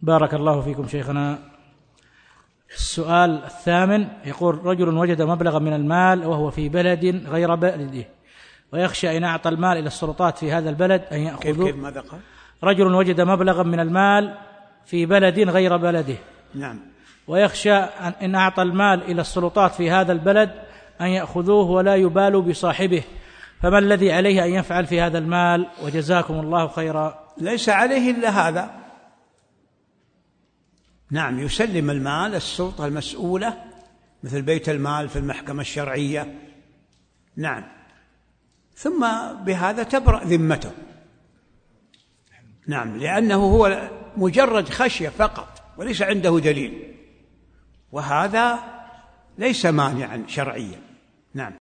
بارك الله فيكم شيخنا. السؤال الثامن يقول: رجل وجد مبلغا من المال وهو في بلد غير بلده، ويخشى إن أعطى المال إلى السلطات في هذا البلد أن يأخذوه. كيف ماذا قال؟ رجل وجد مبلغا من المال في بلد غير بلده، نعم، ويخشى إن أعطى المال إلى السلطات في هذا البلد أن يأخذوه ولا يبالوا بصاحبه، فما الذي عليه أن يفعل في هذا المال؟ وجزاكم الله خيرا. ليس عليه إلا هذا. نعم، يسلم المال السلطة المسؤولة مثل بيت المال في المحكمة الشرعية. نعم، ثم بهذا تبرأ ذمته. نعم، لأنه هو مجرد خشية فقط وليس عنده دليل، وهذا ليس مانعا شرعيا. نعم.